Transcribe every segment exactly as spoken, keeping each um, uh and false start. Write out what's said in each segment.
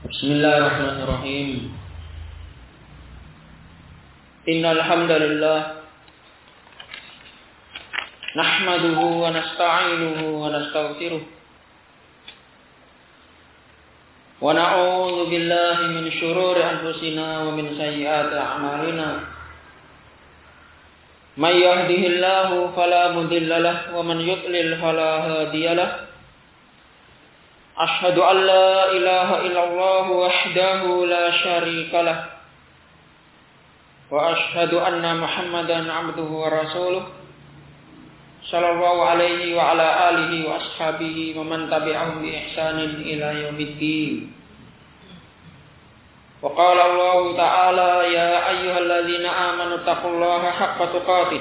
Bismillahirrahmanirrahim. Innal hamdalillah nahmaduhu wa nasta'inuhu wa nastaghfiruh wa na'udzu billahi min shururi anfusina wa min sayyiati a'malina. May yahdihillahu fala mudilla lahu wa man yudlil fala hadiya lahu. Ashhadu an la ilaha illallah wahdahu la syarika lah wa ashhadu anna Muhammadan abduhu wa rasuluh sallallahu alaihi wa ala alihi wa ashabihi wa man tabi'ahum bi ihsanin ila yaumiddin. Wa qala Allah ta'ala ya ayyuhalladzina amanu taqullaha haqqa tuqatih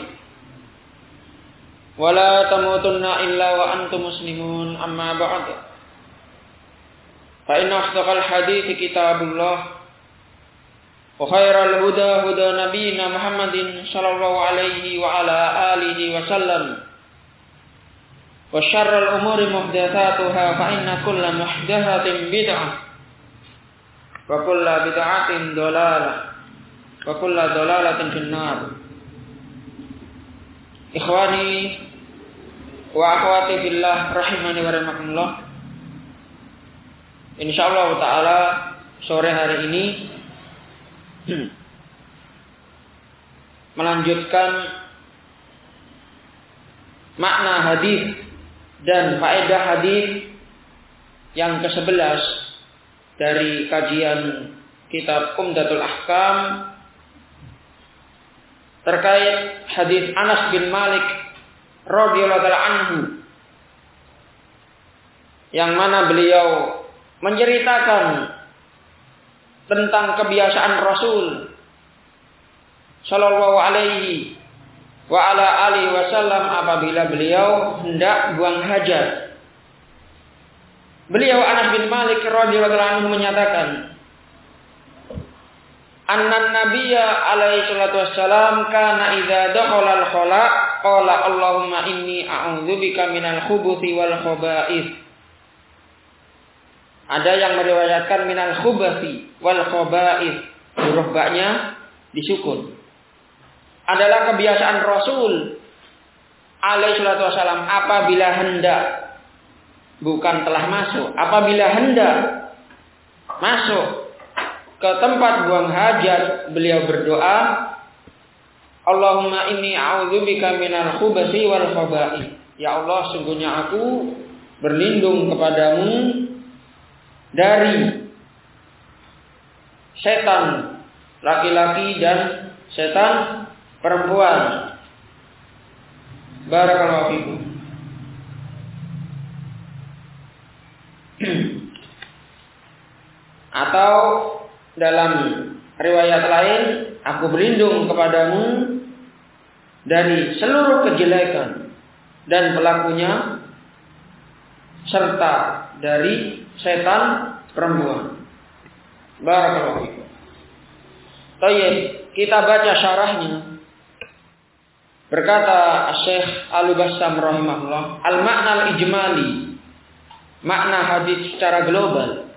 wa la tamutunna illa wa antum muslimun. Amma ba'du. Fa inna asdaqal hadiits kitabullah wa khairal huda huda nabiyyina Muhammadin sallallahu alaihi wa ala alihi wa sallam wa syarrul umuri muhdatsatuha fa inna kulla muhdatsatin bid'ah wa kulla bid'atin dhalalah wa kulla dhalalatin finnar. Ikhwani wa akhwati fillah rahimani wa rahimakumullah. Insyaallah ta'ala sore hari ini melanjutkan makna hadis dan faedah hadis yang kesebelas dari kajian kitab Umdatul Ahkam terkait hadis Anas bin Malik radhiyallahu anhu, yang mana beliau menceritakan tentang kebiasaan Rasul sallallahu alaihi wa ala alihi wasallam apabila beliau hendak buang hajat. Beliau Anas bin Malik radhiyallahu anhu menyatakan, annan nabiyya alaihi salatu wassalam kana idza dakhala al-khala qala Allahumma inni a'udzubika minal khubuthi wal khaba'ith. Ada yang meriwayatkan minal khubathi wal khaba'ith, huruf ba-nya disukun. Adalah kebiasaan Rasul alaihi salatu wasallam apabila hendak, bukan telah masuk, apabila hendak masuk ke tempat buang hajat, beliau berdoa, Allahumma inni a'udzubika minal khubathi wal khaba'ith. Ya Allah, sungguhnya aku berlindung kepadamu dari setan laki-laki dan setan perempuan. Barakallahu fikum. Atau dalam riwayat lain, aku berlindung kepadamu dari seluruh kejelekan dan pelakunya serta dari setan perempuan. Barakallahu fikum. Baik, kita baca syarahnya. Berkata Syekh Al-Bassam rahimahullah, al-makna al-ijmali, makna hadis secara global.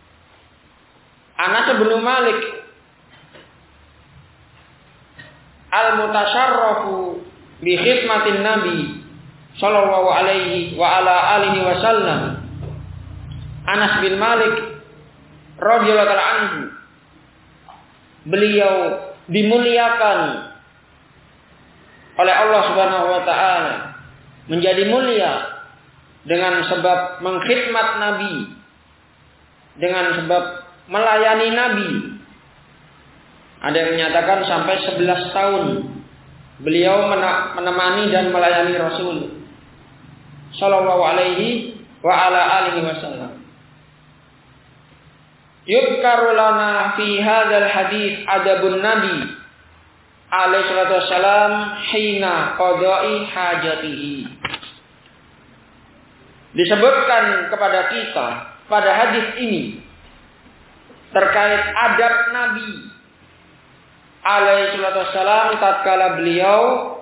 Anas bin Malik al-mutasyarrafu bi khidmatin nabi sallallahu alaihi wa ala alihi wasallam. Anas bin Malik radhiyallahu anhu, beliau dimuliakan oleh Allah Subhanahu wa taala, menjadi mulia dengan sebab mengkhidmat Nabi, dengan sebab melayani Nabi. Ada yang menyatakan sampai sebelas tahun beliau menemani dan melayani Rasul sallallahu alaihi wa ala alihi wasallam. Yudkaru lana fi hadzal hadis adabun nabi alaihi salatu wassalam hina qada'i hajatihi. Disebutkan kepada kita pada hadis ini terkait adab Nabi alaihi salatu wassalam tatkala beliau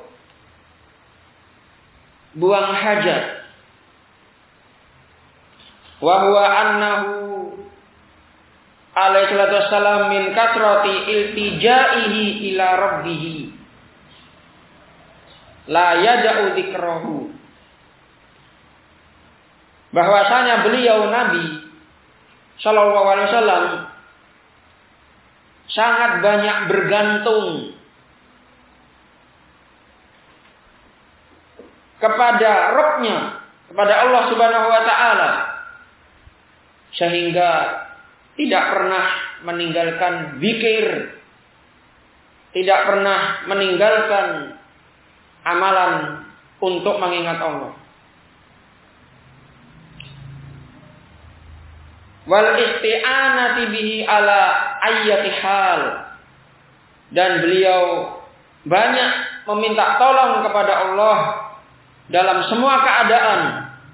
buang hajat. Wa huwa annahu alaihi salatu wassalam min katrati iltijaihi ila rabbih la yada'u dzikrahu. Bahwasanya beliau Nabi sallallahu alaihi wasallam sangat banyak bergantung kepada Rabb-Nya, kepada Allah Subhanahu wa taala, sehingga tidak pernah meninggalkan zikir, tidak pernah meninggalkan amalan untuk mengingat Allah. Wal isti'anati bihi ala ayyati hal, dan beliau banyak meminta tolong kepada Allah dalam semua keadaan.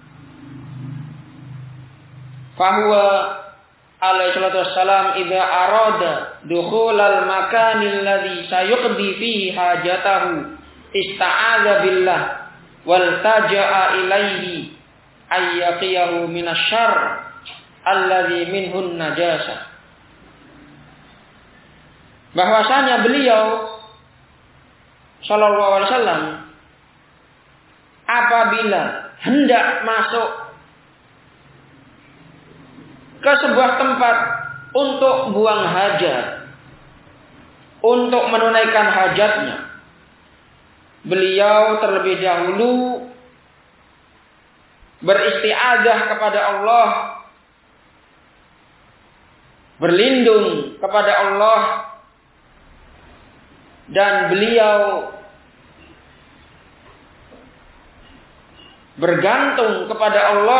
Fahuwa alaihi salatu wassalam idza arada dukhulal makanil ladzi sayuqdi fihi hajatahu ista'adza billah wal taja'a ilaihi ayyaqiyahu minasyarr alladzi minhun najasa. Bahwasanya beliau sallallahu alaihi wasallam apabila hendak masuk ke sebuah tempat untuk buang hajat, untuk menunaikan hajatnya, beliau terlebih dahulu beristiadzah kepada Allah, berlindung kepada Allah, dan beliau bergantung kepada Allah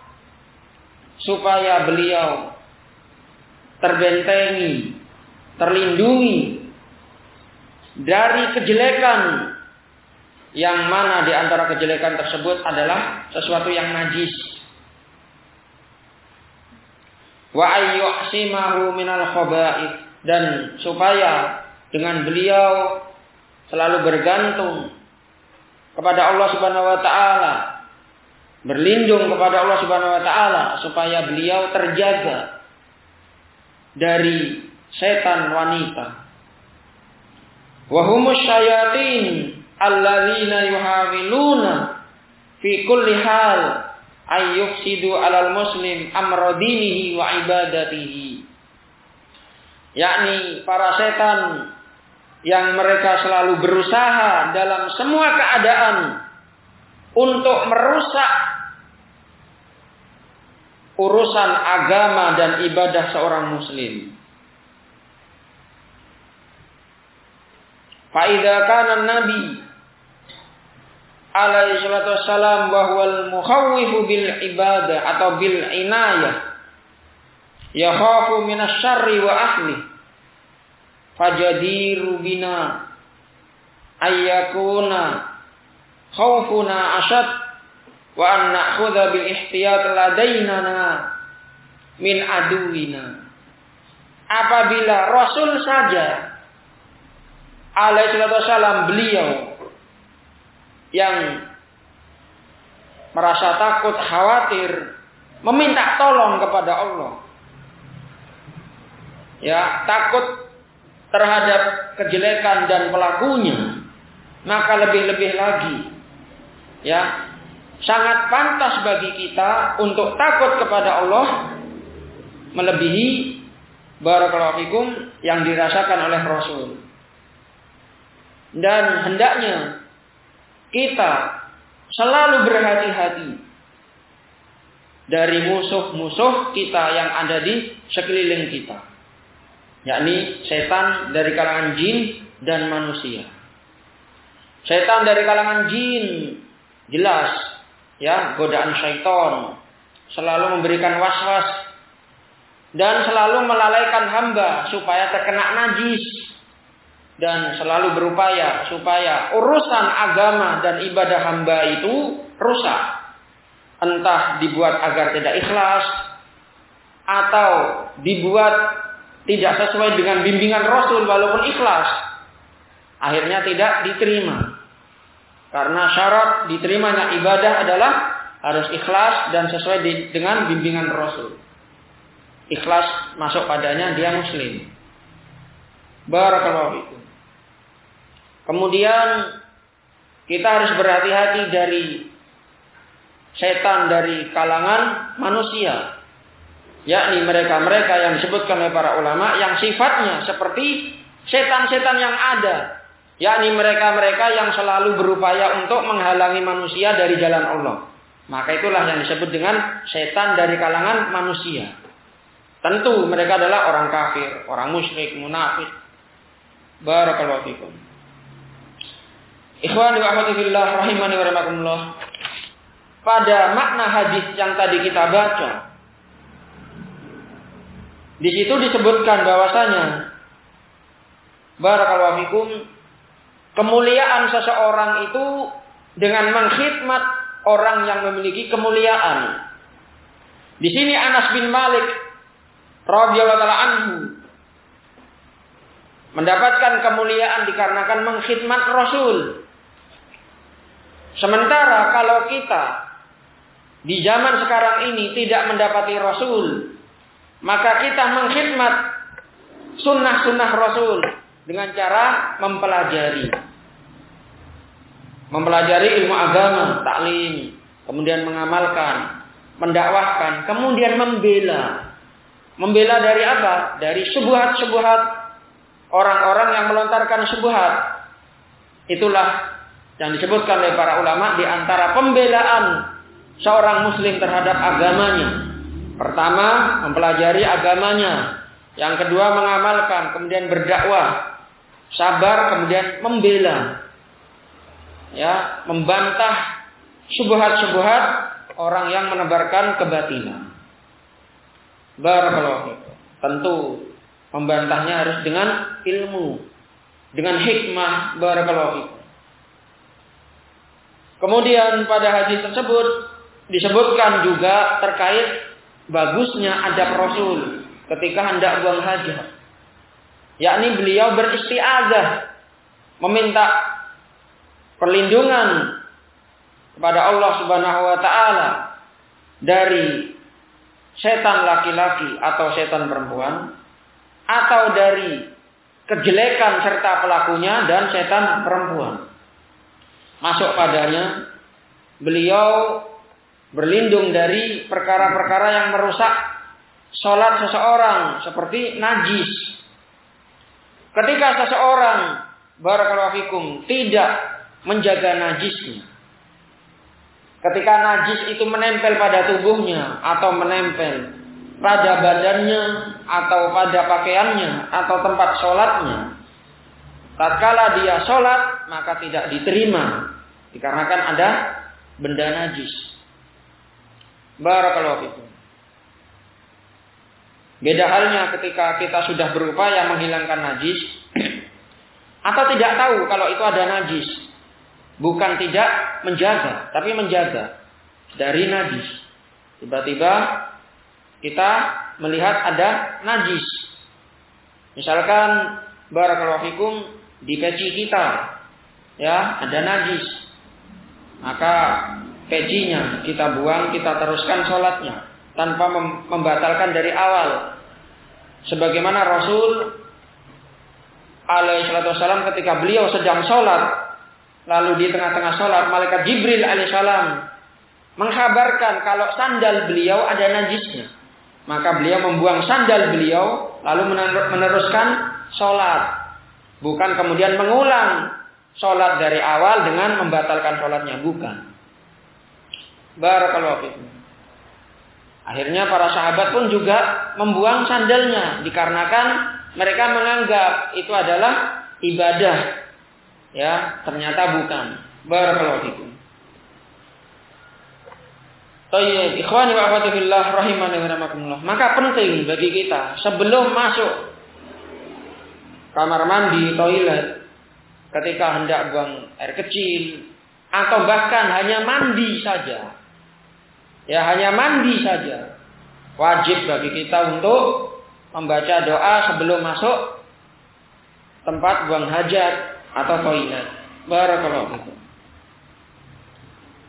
supaya beliau terbentengi, terlindungi dari kejelekan, yang mana di antara kejelekan tersebut adalah sesuatu yang najis. Wa ayyuhsimahu minal khaba'ith, dan supaya dengan beliau selalu bergantung kepada Allah Subhanahu wa taala, berlindung kepada Allah Subhanahu wa taala supaya beliau terjaga dari setan wanita. Wa humus syayatin alladzina yuhawiluna fi kulli hal ayyufsidu 'alal muslim amra dinihi wa ibadatihi. Yakni para setan yang mereka selalu berusaha dalam semua keadaan untuk merusak urusan agama dan ibadah seorang muslim. Fa idza kana an-nabi alaihi salatu wassalam wa huwal mukhawwifu bil ibadah atau bil inayah yakhafu minasyarri wa ahli fajadiru bina ayyakuna khaufuna ashad wa an na'khudha bil ihtiyat ladainana min aduwina. Apabila Rasul saja alaihi salatu wassalam beliau yang merasa takut, khawatir, meminta tolong kepada Allah, ya, takut terhadap kejelekan dan pelakunya, maka lebih-lebih lagi, ya, sangat pantas bagi kita untuk takut kepada Allah melebihi barakallahu fikum yang dirasakan oleh Rasul. Dan hendaknya kita selalu berhati-hati dari musuh-musuh kita yang ada di sekeliling kita, yakni setan dari kalangan jin dan manusia. Setan dari kalangan jin jelas, ya, godaan syaitan, selalu memberikan was-was dan selalu melalaikan hamba supaya terkena najis, dan selalu berupaya supaya urusan agama dan ibadah hamba itu rusak. Entah dibuat agar tidak ikhlas, atau dibuat tidak sesuai dengan bimbingan Rasul walaupun ikhlas, akhirnya tidak diterima. Karena syarat diterimanya ibadah adalah harus ikhlas dan sesuai dengan bimbingan Rasul. ikhlas masuk padanya, dia muslim. Barakallahu fikum. Kemudian kita harus berhati-hati dari setan dari kalangan manusia, yakni mereka-mereka yang disebutkan oleh para ulama yang sifatnya seperti setan-setan yang ada, yakni mereka-mereka yang selalu berupaya untuk menghalangi manusia dari jalan Allah. Maka itulah yang disebut dengan setan dari kalangan manusia. Tentu mereka adalah orang kafir, orang musyrik, munafik. Barakallahu fikum. Ikhwani wa akhwati fillah rahimani wa rahimakumullah. Pada makna hadis yang tadi kita baca, di situ disebutkan bahwasanya barakallahu fikum, kemuliaan seseorang itu dengan mengkhidmat orang yang memiliki kemuliaan. Di sini Anas bin Malik radhiyallahu ta'ala anhu mendapatkan kemuliaan dikarenakan mengkhidmat Rasul. Sementara kalau kita di zaman sekarang ini tidak mendapati Rasul, maka kita mengkhidmat sunnah-sunnah Rasul dengan cara mempelajari. Mempelajari ilmu agama, taklim, kemudian mengamalkan, mendakwahkan, kemudian membela. Membela dari apa? Dari syubhat-syubhat orang-orang yang melontarkan syubhat. Itulah yang disebutkan oleh para ulama di antara pembelaan seorang muslim terhadap agamanya. Pertama, mempelajari agamanya. Yang kedua, mengamalkan, kemudian berdakwah. Sabar, kemudian membela. Ya, membantah syubhat-syubhat orang yang menebarkan kebatilan. Barakallahu fikum. Tentu membantahnya harus dengan ilmu, dengan hikmah. Barakallahu fikum. Kemudian pada hadis tersebut disebutkan juga terkait bagusnya adab Rasul ketika hendak buang hajat, yakni beliau beristiazah, meminta perlindungan kepada Allah Subhanahu wa taala dari setan laki-laki atau setan perempuan, atau dari kejelekan serta pelakunya dan setan perempuan. Masuk padanya, beliau berlindung dari perkara-perkara yang merusak sholat seseorang seperti najis. Ketika seseorang barakallahu fikum tidak menjaga najisnya, ketika najis itu menempel pada tubuhnya atau menempel pada badannya atau pada pakaiannya atau tempat sholatnya, tatkala dia sholat maka tidak diterima dikarenakan ada benda najis. Barakallahu fikum. Beda halnya ketika kita sudah berupaya menghilangkan najis atau tidak tahu kalau itu ada najis. Bukan tidak menjaga, tapi menjaga dari najis. Tiba-tiba kita melihat ada najis. Misalkan barakallahu fikum di peci kita, ya ada najis. Maka pecinya kita buang, kita teruskan sholatnya tanpa membatalkan dari awal. Sebagaimana Rasul alaihi salatu wasallam ketika beliau sedang sholat, lalu di tengah-tengah sholat malaikat Jibril alaihissalam mengkabarkan kalau sandal beliau ada najisnya. Maka beliau membuang sandal beliau lalu meneruskan sholat. Bukan kemudian mengulang sholat dari awal dengan membatalkan sholatnya. Bukan. Barakallahu fikum. Akhirnya para sahabat pun juga membuang sandalnya dikarenakan mereka menganggap itu adalah ibadah. Ya, ternyata bukan. Barakallahu fikum. Tayyib, ikhwani wa akhwati fillah rahimani wa rahimakumullah. Maka penting bagi kita sebelum masuk kamar mandi, toilet, ketika hendak buang air kecil atau bahkan hanya mandi saja. Ya, hanya mandi saja. Wajib bagi kita untuk membaca doa sebelum masuk tempat buang hajat atau toilet. Barakallahu fikum.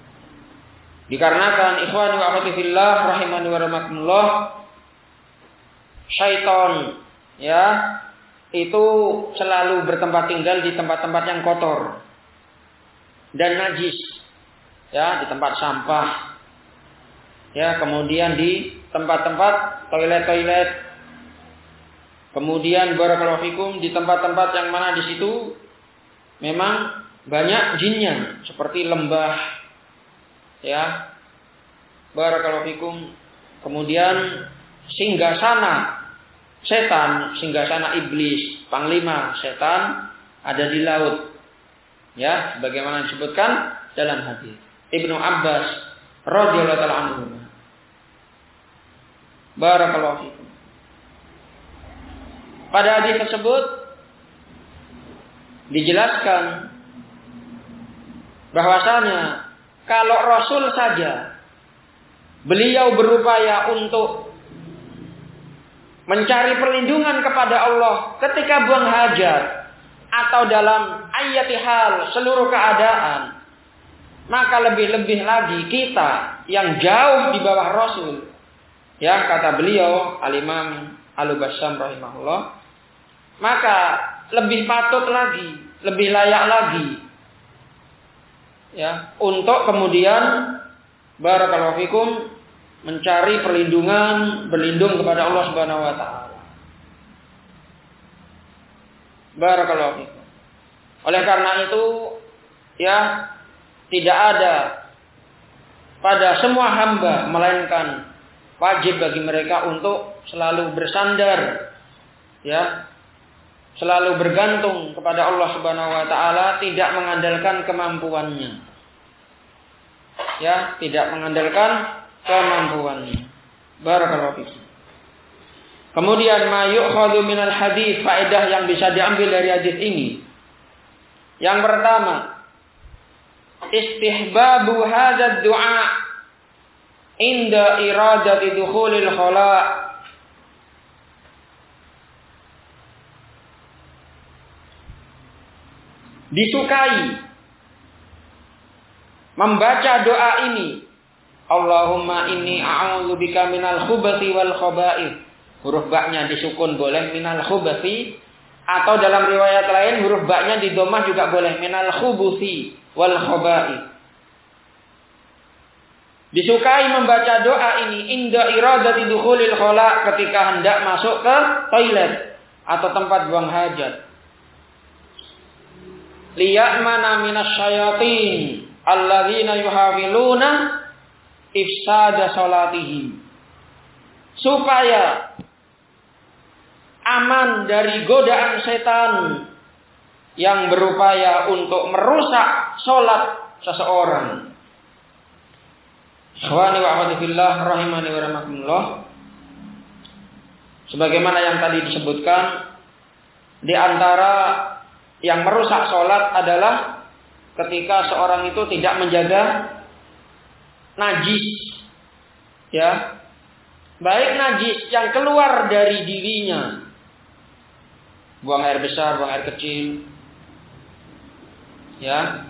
Dikarenakan ikhwani wa akhwati fillah rahimani wa rahimakumullah, syaitan, ya, itu selalu bertempat tinggal di tempat-tempat yang kotor dan najis, ya, di tempat sampah, ya, kemudian di tempat-tempat toilet-toilet, kemudian barakallahu fikum di tempat-tempat yang mana di situ memang banyak jinnya, seperti lembah, ya, barakallahu fikum, kemudian singgasana setan, singgasana iblis, panglima setan ada di laut, ya, sebagaimana disebutkan dalam hadis Ibnu Abbas radhiyallahu ta'ala anhu. Barakallahu fikum. Pada hadis tersebut dijelaskan bahwasanya kalau Rasul saja beliau berupaya untuk mencari perlindungan kepada Allah ketika buang hajat atau dalam ayati hal seluruh keadaan, maka lebih-lebih lagi kita yang jauh di bawah Rasul, ya, kata beliau Al-Imam Al-Bassam rahimahullah, maka lebih patut lagi, lebih layak lagi, ya, untuk kemudian barakallahu fikum mencari perlindungan, berlindung kepada Allah Subhanahu wa taala. Barakallahu fikum. Oleh karena itu, ya, tidak ada pada semua hamba melainkan wajib bagi mereka untuk selalu bersandar, ya, selalu bergantung kepada Allah Subhanahu wa taala, tidak mengandalkan kemampuannya. Ya, tidak mengandalkan kemampuannya. Barakallahu fikum. Kemudian ma yu'khadhu minal hadis, faedah yang bisa diambil dari hadis ini. Yang pertama, istihbabu hadzal du'a inda iradati dukhulil khala. Disukai membaca doa ini, Allahumma inni a'udzubika minal khubathi wal khaba'ith. Huruf ba-nya disukun boleh, minal khubathi, atau dalam riwayat lain huruf ba-nya di dhammah juga boleh, minal khubuthi wal khaba'ith. Disukai membaca doa ini inda iradati dukhulil khala, ketika hendak masuk ke toilet atau tempat buang hajat. Liya'mana minasyayatin alladzina yuhawiluna ifsada salatihim, supaya aman dari godaan setan yang berupaya untuk merusak salat seseorang. Ikhwani wa akhwati fillah rahimani wa rahmakumullah. Sebagaimana yang tadi disebutkan, di antara yang merusak salat adalah ketika seorang itu tidak menjaga najis, ya, baik najis yang keluar dari dirinya, buang air besar, buang air kecil, ya,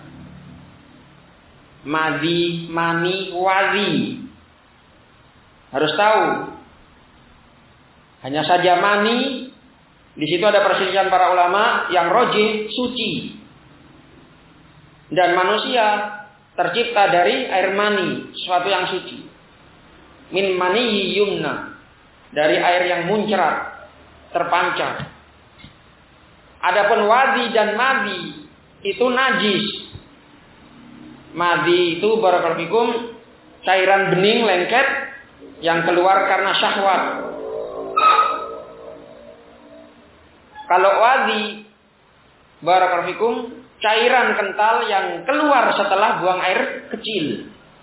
madi, mani, wadi, harus tahu. Hanya saja mani, di situ ada perselisihan para ulama, yang rojih suci, dan manusia tercipta dari air mani, sesuatu yang suci. Min mani yumna, dari air yang muncrat, terpancar. Adapun wadi dan madi itu najis. Madi itu barakallahu fikum cairan bening lengket yang keluar karena syahwat. Kalau wadi barakallahu fikum cairan kental yang keluar setelah buang air kecil.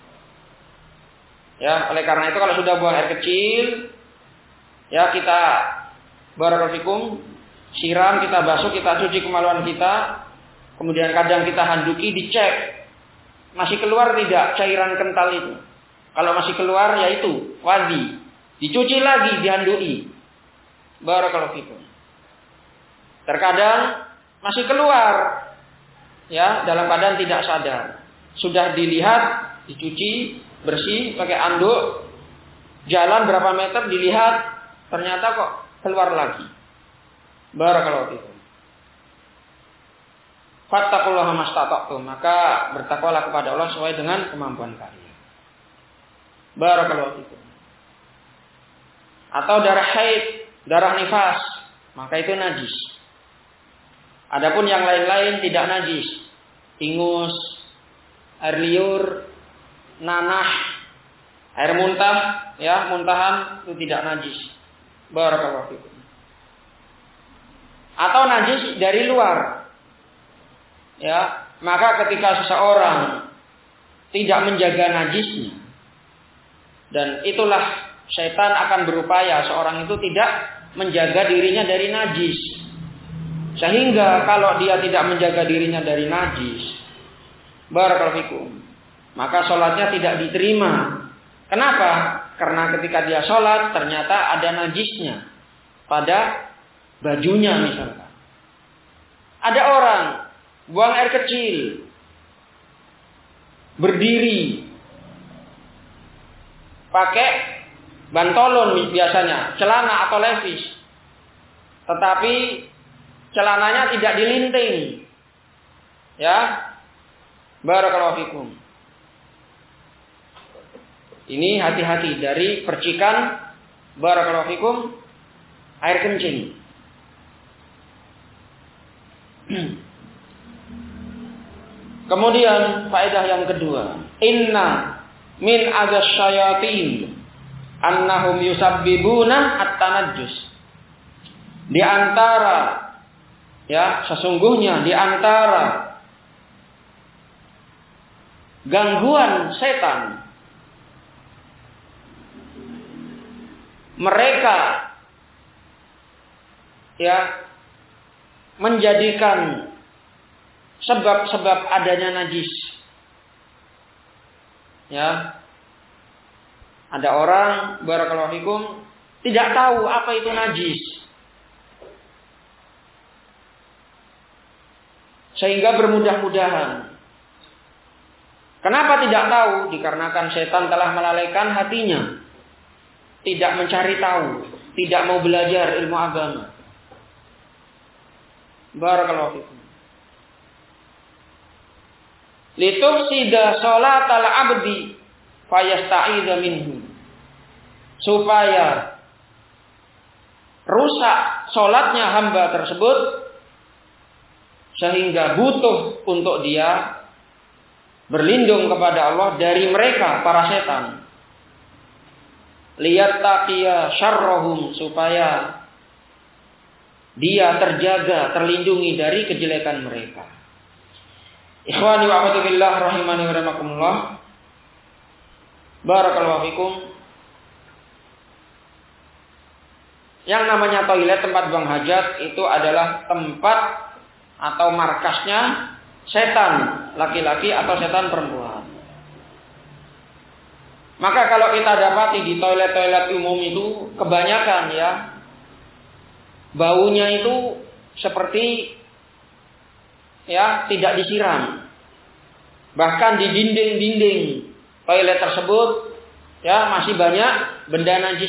Ya, oleh karena itu kalau sudah buang air kecil, ya, kita barakallahu fikum siram, kita basuh, kita cuci kemaluan kita, kemudian kadang kita handuki, dicek masih keluar tidak cairan kental itu. Kalau masih keluar, yaitu wadi, dicuci lagi, dihandui. Barakallahu fikum. Terkadang masih keluar, ya, dalam keadaan tidak sadar. Sudah dilihat, dicuci, bersih, pakai anduk, jalan berapa meter dilihat, ternyata kok keluar lagi. Barakallahu fikum. Fattaqullaha mastata'tum, maka bertakwalah kepada Allah sesuai dengan kemampuan kalian. Barakallahu fikum. Atau darah haid, darah nifas, maka itu najis. Adapun yang lain-lain tidak najis. Ingus, air liur, nanah, air muntah, ya, muntahan itu tidak najis. Barakallahu fikum. Atau najis dari luar. Ya, maka ketika seseorang tidak menjaga najisnya, dan itulah syaitan akan berupaya seorang itu tidak menjaga dirinya dari najis. Sehingga kalau dia tidak menjaga dirinya dari najis, barakallahu fikum, maka sholatnya tidak diterima. Kenapa? Karena ketika dia sholat ternyata ada najisnya pada bajunya misalkan. Ada orang buang air kecil, berdiri, pakai bantolon biasanya, celana atau levis, tetapi celananya tidak dilinting, ya, barakallahu fikum. Ini hati-hati dari percikan, barakallahu fikum, air kencing. Kemudian faedah yang kedua, inna min azas syayatin annahum yusabbibuna at-tanajjus. Di antara, ya, sesungguhnya di antara gangguan setan, mereka, ya, menjadikan sebab-sebab adanya najis. Ya. Ada orang, barakallahu fikum, tidak tahu apa itu najis. Sehingga bermudah-mudahan. Kenapa tidak tahu? Dikarenakan setan telah melalaikan hatinya. Tidak mencari tahu, tidak mau belajar ilmu agama. Barakallahu fikum. Litufsida sholatal abdi fayasta'idza minhu. Supaya rusak sholatnya hamba tersebut, sehingga butuh untuk dia berlindung kepada Allah dari mereka para setan. Liyattaqiya syarrahum, supaya dia terjaga, terlindungi dari kejelekan mereka. Ikhwani wa akhwati fillah rahimani wa rahimakumullah. Barakallahu fikum. Yang namanya toilet, tempat buang hajat, itu adalah tempat atau markasnya setan laki-laki atau setan perempuan. Maka kalau kita dapati di toilet-toilet umum itu kebanyakan, ya, baunya itu seperti, ya, tidak disiram. Bahkan di dinding-dinding toilet tersebut, ya, masih banyak benda najis.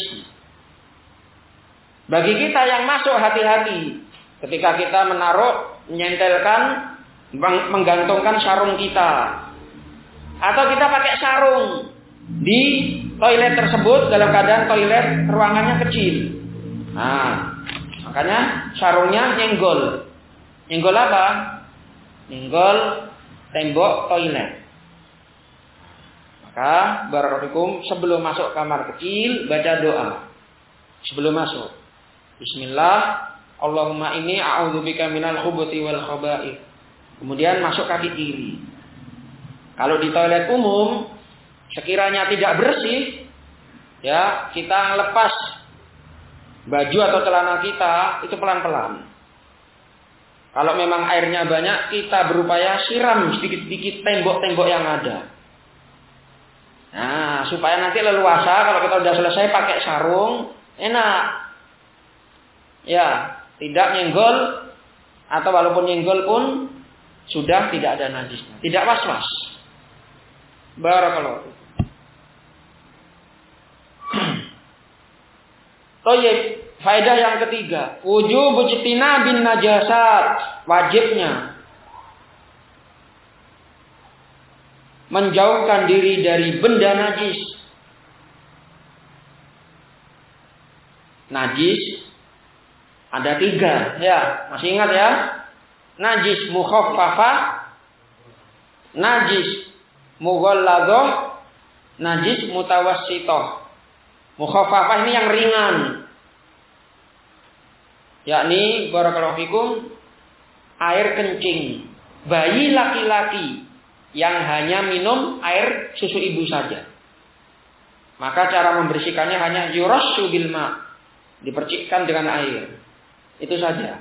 Bagi kita yang masuk, hati-hati ketika kita menaruh, menyentelkan, menggantungkan sarung kita, atau kita pakai sarung di toilet tersebut dalam keadaan toilet ruangannya kecil. Nah, makanya sarungnya nyenggol. Nyenggol apa? Nyenggol tembok toilet. Maka barakallahu, sebelum masuk kamar kecil baca doa. Sebelum masuk, bismillah, Allahumma inni a'udzubika minal khubuthi wal khaba'ith. Kemudian masuk kaki kiri. Kalau di toilet umum sekiranya tidak bersih, ya, kita lepas baju atau celana kita itu pelan-pelan. Kalau memang airnya banyak, kita berupaya siram sedikit-sedikit tembok-tembok yang ada. Nah, supaya nanti leluasa kalau kita sudah selesai pakai sarung, enak. Ya, tidak nyenggol, atau walaupun nyenggol pun sudah tidak ada najisnya. Tidak was-was. Barakallahu. Toyib, faedah yang ketiga, wujub ijtinabin najasat, wajibnya menjauhkan diri dari benda najis. Najis ada tiga, ya, masih ingat ya? Najis mukhaffafah, najis mughalladhah, najis mutawassithah. Mukhaffafah ini yang ringan, yakni barakallahu fikum air kencing bayi laki-laki yang hanya minum air susu ibu saja. Maka cara membersihkannya hanya yurassu bil ma', dipercikkan dengan air. Itu saja.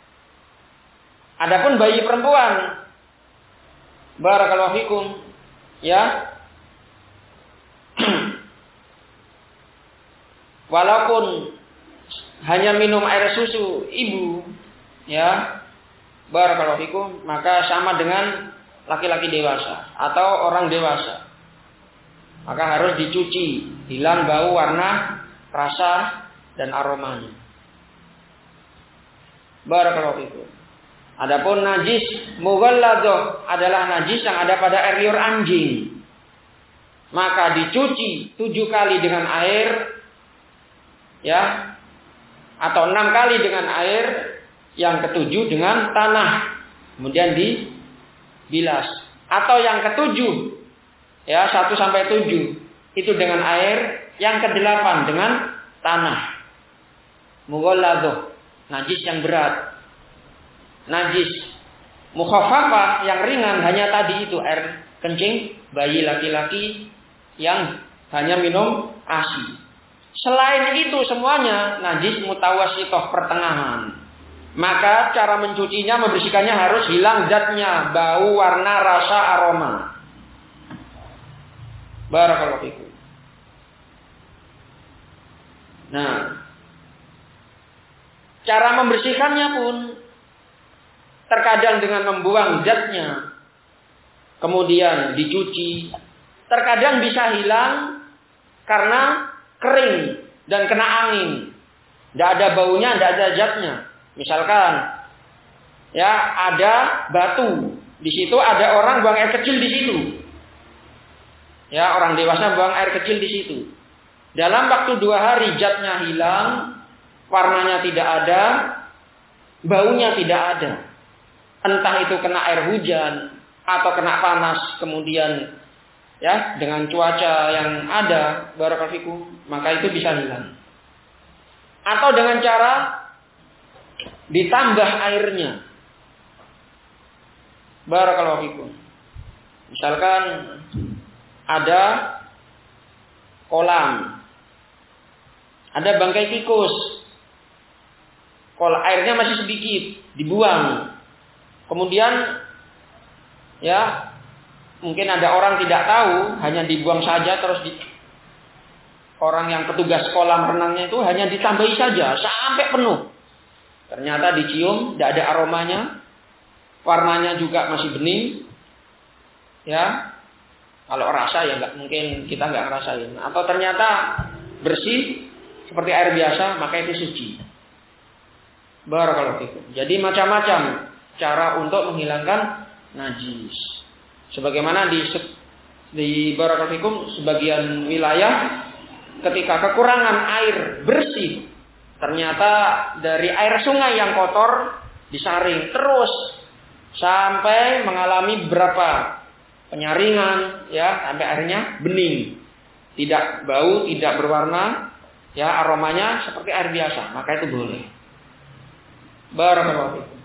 Adapun bayi perempuan, barakallahu fikum, ya, walaupun hanya minum air susu ibu, ya, barakallahu fikum, maka sama dengan laki-laki dewasa atau orang dewasa. Maka harus dicuci, hilang bau, warna, rasa, dan aromanya. Barakallahu fikum. Adapun najis mughalladhah adalah najis yang ada pada air liur anjing. Maka dicuci tujuh kali dengan air, ya, atau enam kali dengan air, yang ketujuh dengan tanah, kemudian dibilas. Atau yang ketujuh, ya, satu sampai tujuh itu dengan air, yang kedelapan dengan tanah. Mughalladhah, najis yang berat. Najis mukhaffafah yang ringan hanya tadi itu air kencing bayi laki-laki yang hanya minum A S I. Selain itu semuanya najis mutawassithah, pertengahan. Maka cara mencucinya, membersihkannya harus hilang zatnya, bau, warna, rasa, aroma. Barakallahu fikum. Nah, cara membersihkannya pun terkadang dengan membuang zatnya, kemudian dicuci. Terkadang bisa hilang karena kering dan kena angin. Tidak ada baunya, tidak ada zatnya. Misalkan, ya, ada batu di situ, ada orang buang air kecil di situ. Ya, orang dewasa buang air kecil di situ. Dalam waktu dua hari zatnya hilang, warnanya tidak ada, baunya tidak ada. Entah itu kena air hujan atau kena panas, kemudian, ya, dengan cuaca yang ada, barakallahu fikum, maka itu bisa hilang. Atau dengan cara ditambah airnya, barakallahu fikum. Misalkan ada kolam, ada bangkai tikus, kalau airnya masih sedikit, dibuang. Kemudian, ya, mungkin ada orang tidak tahu, hanya dibuang saja, terus di, orang yang petugas kolam renangnya itu hanya ditambahi saja sampai penuh. Ternyata dicium, tidak ada aromanya, warnanya juga masih bening. Ya, kalau rasa ya nggak, mungkin kita nggak ngerasain. Atau ternyata bersih seperti air biasa, maka itu suci. Barakallahu fikum. Jadi macam-macam cara untuk menghilangkan najis. Sebagaimana di di barakallahu fikum sebagian wilayah ketika kekurangan air bersih, ternyata dari air sungai yang kotor disaring terus sampai mengalami beberapa penyaringan, ya, sampai airnya bening, tidak bau, tidak berwarna, ya, aromanya seperti air biasa, maka itu boleh. Barakallahu fikum.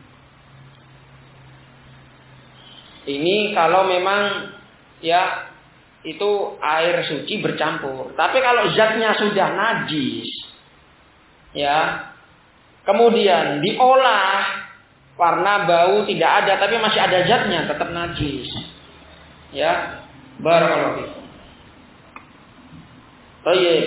Ini kalau memang, ya, itu air suci bercampur. Tapi kalau zatnya sudah najis, ya, kemudian diolah, warna bau tidak ada, tapi masih ada zatnya, tetap najis. Ya, barakallahu fikum. Baik.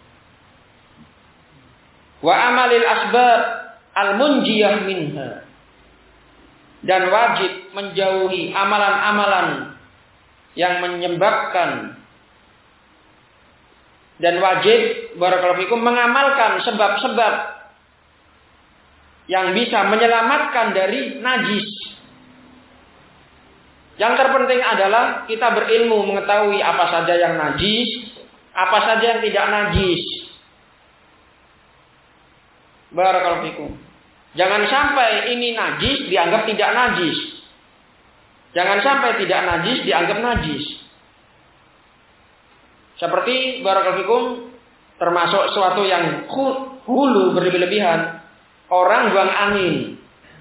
Wa amalil asbab al-munjiyah minha. Dan wajib menjauhi amalan-amalan yang menyebabkan, dan wajib barakallahu fikum mengamalkan sebab-sebab yang bisa menyelamatkan dari najis. Yang terpenting adalah kita berilmu mengetahui apa saja yang najis, apa saja yang tidak najis. Barakallahu fikum. Jangan sampai ini najis dianggap tidak najis. Jangan sampai tidak najis dianggap najis. Seperti barakallahu fikum termasuk sesuatu yang hulu berlebih-lebihan. Orang buang angin.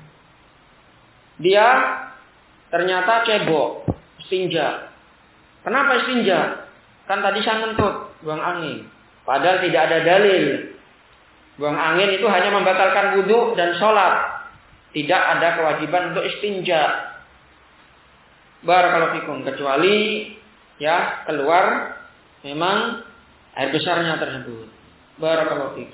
Dia ternyata cebok, istinja. Kenapa istinja? Kan tadi saya ngentut, buang angin. Padahal tidak ada dalil. Buang angin itu hanya membatalkan wudhu dan sholat. Tidak ada kewajiban untuk istinja. Barakallahu fikum. Kecuali ya keluar memang air besarnya tersebut. Barakallahu fikum.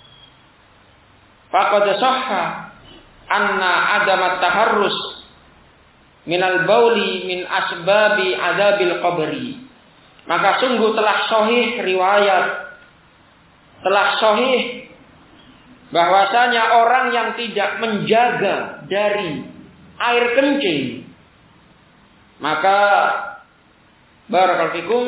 Faqad sahha anna adamat taharrus minal bauli min asbabi adzabil qabri. Maka sungguh telah sahih riwayat, telah sahih bahwasanya orang yang tidak menjaga dari air kencing, maka barakallahu fikum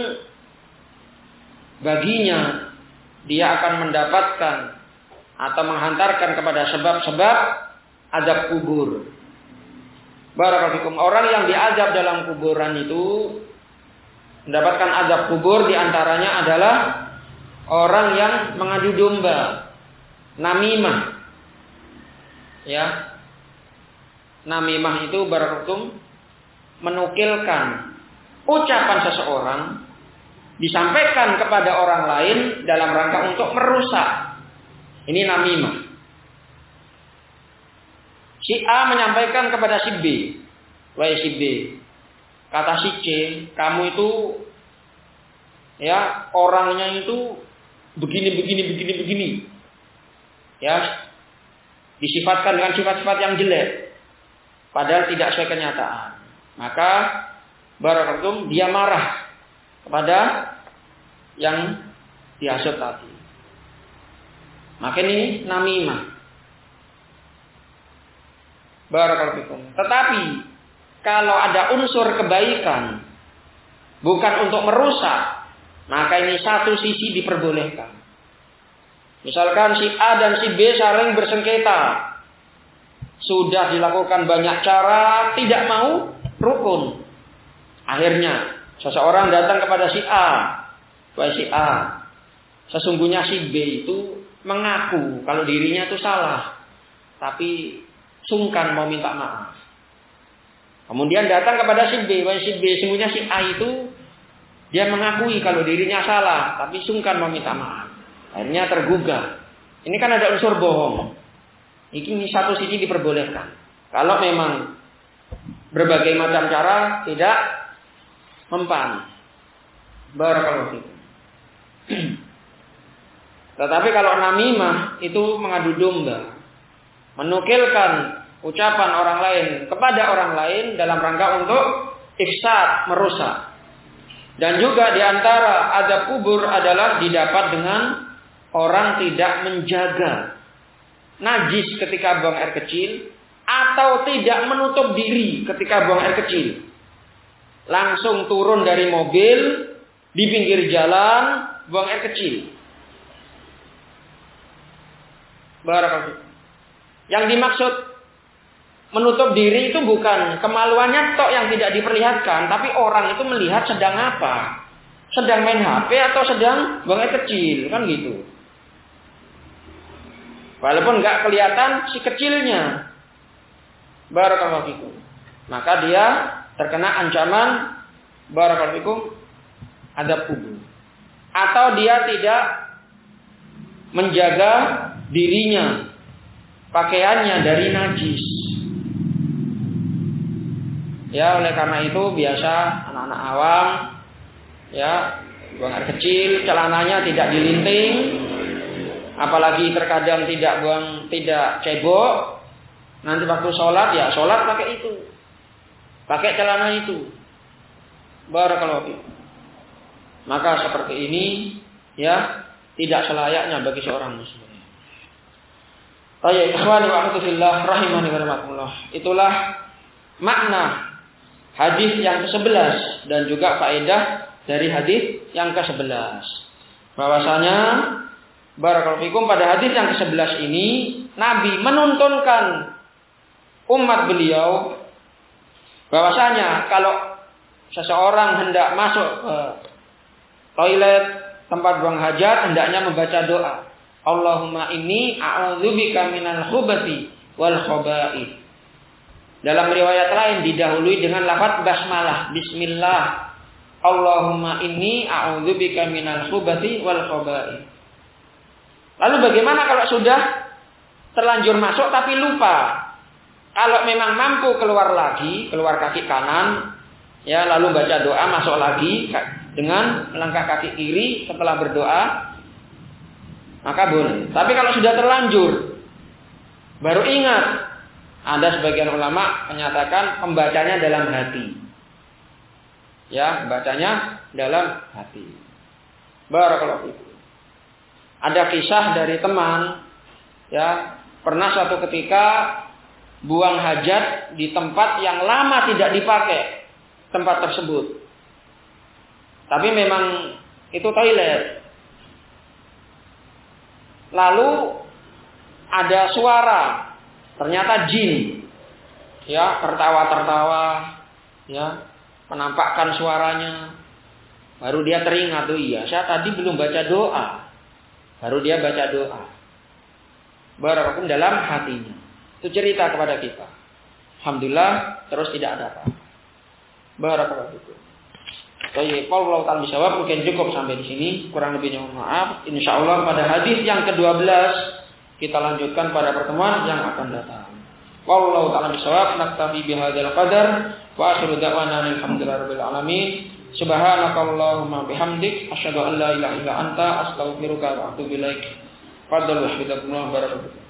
baginya dia akan mendapatkan atau menghantarkan kepada sebab-sebab azab kubur. Barakallahu fikum. Orang yang diazab dalam kuburan itu mendapatkan azab kubur diantaranya adalah orang yang mengadu domba, namimah. Ya, namimah itu barakallahu fikum menukilkan ucapan seseorang disampaikan kepada orang lain dalam rangka untuk merusak. Ini namimah. Si A menyampaikan kepada si B, wahai si B, kata si C, kamu itu ya orangnya itu begini begini begini begini. Ya, disifatkan dengan sifat-sifat yang jelek, padahal tidak sesuai kenyataan. Maka barakallahu dia marah kepada yang dihasut tadi. Maka ini namimah. Barakallahu fikum. Tetapi kalau ada unsur kebaikan bukan untuk merusak, maka ini satu sisi diperbolehkan. Misalkan si A dan si B saling bersengketa. Sudah dilakukan banyak cara, tidak mau rukun. Akhirnya seseorang datang kepada si A. Wahai si A, sesungguhnya si B itu mengaku kalau dirinya itu salah, tapi sungkan mau minta maaf. Kemudian datang kepada si B, wahai si B, sesungguhnya si A itu dia mengakui kalau dirinya salah, tapi sungkan mau minta maaf. Akhirnya tergugah. Ini kan ada unsur bohong. Ini satu sisi diperbolehkan. Kalau memang berbagai macam cara tidak mempan. Barakallahu fikum. Tetapi kalau namimah itu mengadu domba, menukilkan ucapan orang lain kepada orang lain dalam rangka untuk ifsad, merusak. Dan juga diantara azab kubur adalah didapat dengan orang tidak menjaga najis ketika buang air kecil atau tidak menutup diri ketika buang air kecil. Langsung turun dari mobil di pinggir jalan buang air kecil. Barakallahu. Yang dimaksud menutup diri itu bukan kemaluannya tok yang tidak diperlihatkan, tapi orang itu melihat sedang apa? Sedang main H P atau sedang buang air kecil, kan gitu. Walaupun nggak kelihatan si kecilnya. Barakallahu fikum. Maka dia terkena ancaman barakallahu fikum azab kubur. Atau dia tidak menjaga dirinya, pakaiannya dari najis. Ya, oleh karena itu biasa anak-anak awam ya buang air kecil, celananya tidak dilinting, apalagi terkadang tidak buang, tidak cebok. Nanti waktu sholat ya sholat pakai itu, pakai celana itu. Barakallahu fikum. Maka seperti ini ya tidak selayaknya bagi seorang muslim. Baik, ikhwani wa akhwati fillah rahimani wa rahimakumullah. Itulah makna hadis yang kesebelas dan juga faedah dari hadis yang kesebelas. Bahwasanya barakallahu fikum pada hadis yang kesebelas ini Nabi menuntunkan umat beliau bahwasanya kalau seseorang hendak masuk ke toilet tempat buang hajat hendaknya membaca doa. Allahumma inni a'udzubika minal khubathi wal khaba'ith. Dalam riwayat lain didahului dengan lafaz basmalah, bismillah. Allahumma inni a'udzubika minal khubathi wal khaba'ith. Lalu bagaimana kalau sudah terlanjur masuk tapi lupa? Kalau memang mampu keluar lagi, keluar kaki kanan, ya lalu baca doa masuk lagi dengan melangkah kaki kiri setelah berdoa, maka boleh. Tapi kalau sudah terlanjur, baru ingat, ada sebagian ulama menyatakan pembacanya dalam hati. Ya, bacanya dalam hati. Barakallahu fikum. Ada kisah dari teman, ya, pernah suatu ketika buang hajat di tempat yang lama tidak dipakai tempat tersebut. Tapi memang itu toilet. Lalu ada suara, ternyata jin, ya tertawa-tertawa, ya menampakkan suaranya. Baru dia teringat, tuh iya, saya tadi belum baca doa. Baru dia baca doa. Barakallahu dalam hatinya. Itu cerita kepada kita. Alhamdulillah, terus tidak ada apa. Barakallahu fikum. Baik, kalau ta'ala bisawab mungkin cukup sampai di sini, kurang lebihnya mohon maaf. Insyaallah pada hadis yang kedua belas kita lanjutkan pada pertemuan yang akan datang. Wallahu ta'ala bisawab, naktafi bihadzal qadar wa akhiru da'wana alhamdulillahirabbil alamin. Subhanakallahumma bihamdik asyhadu an la ilaha illa anta astaghfiruka wa atubu ilaik. Fadhlu wa hidakumullah barakallahu.